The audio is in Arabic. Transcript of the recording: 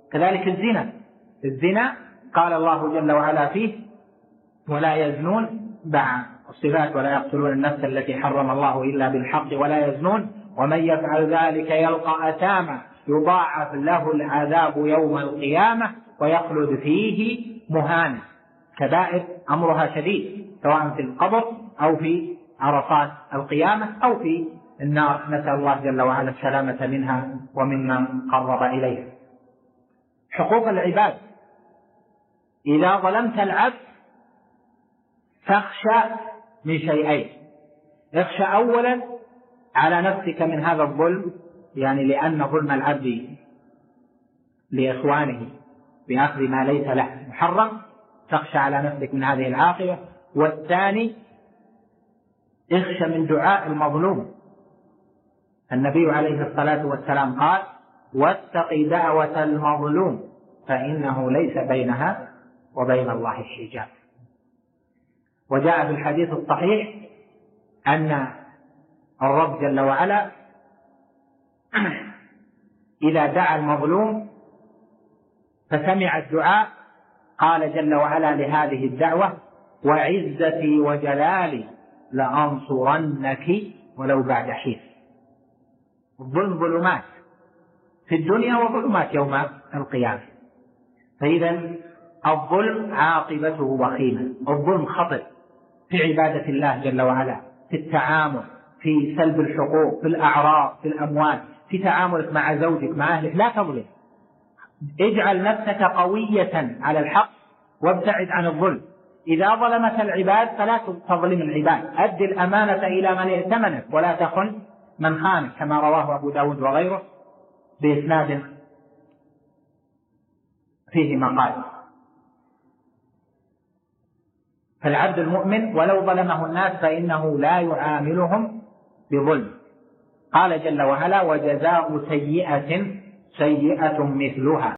كذلك الزنا قال الله جل وعلا فيه: ولا يزنون، باع الصفات: ولا يقتلون النفس التي حرم الله إلا بالحق ولا يزنون، ومن يفعل ذلك يلقى أثاما يضاعف له العذاب يوم القيامة ويخلد فيه مهانا. كبائر أمرها شديد، سواء في القبر أو في عرصات القيامة أو في النار، نسأل الله جل وعلا السلامة منها وممن قرب إليها. حقوق العباد: إذا ظلمت العبد فاخشى من شيئين: اخشى أولا على نفسك من هذا الظلم، يعني لأن ظلم العبد لإخوانه بأخذ ما ليس له محرم، تخشى على نفسك من هذه العاقبة. والثاني: اخشى من دعاء المظلوم. النبي عليه الصلاة والسلام قال: واتق دعوة المظلوم فإنه ليس بينها وبين الله حجاب. وجاء في الحديث الصحيح أن الرب جل وعلا إذا دعا المظلوم فسمع الدعاء قال جل وعلا لهذه الدعوة: وعزتي وجلالي لأنصرنك ولو بعد حين. الظلم ظلمات في الدنيا وظلمات يوم القيامة، فإذا الظلم عاقبته وخيمة. الظلم خطر في عبادة الله جل وعلا، في التعامل، في سلب الحقوق، في الأعراض، في الأموال، في تعاملك مع زوجك، مع أهلك. لا تظلم، اجعل نفسك قوية على الحق وابتعد عن الظلم. إذا ظلمت العباد فلا تظلم العباد، أد الأمانة إلى من ائتمنك ولا تخن من خانك، كما رواه أبو داود وغيره بإسناد فيه مقال. فالعبد المؤمن ولو ظلمه الناس فإنه لا يعاملهم بظلم. قال جل وعلا: وجزاء سيئة سيئة مثلها.